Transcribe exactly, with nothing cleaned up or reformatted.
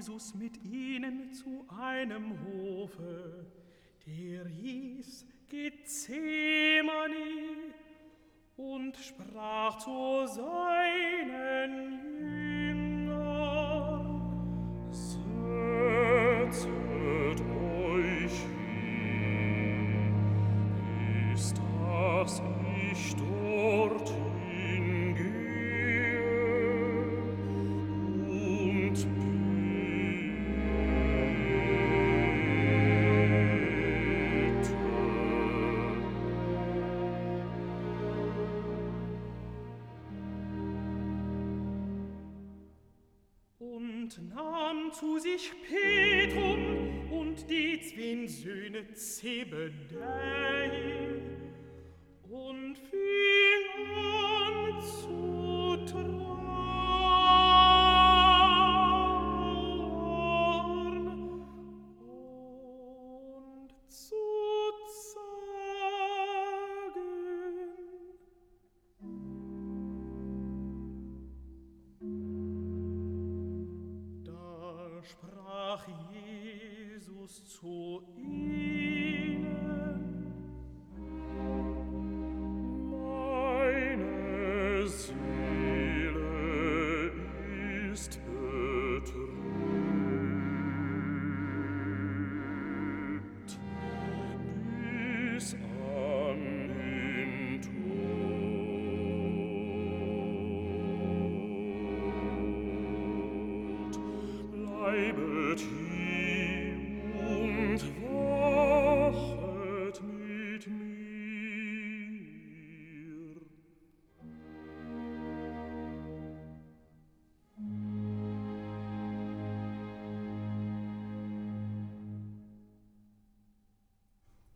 Jesus mit ihnen zu einem Hofe, der hieß Gethsemane, und sprach zu seinen Jüngern: Setzet euch hin, bis dass ich dorthin gehe und bete. Und nahm zu sich Petrum und die zween Söhne Zebedei und fing an zu trauern und zu zagen. Da sprach Jesus zu ihnen: Meine Seele ist betrübt bis an den Tod. Bleibet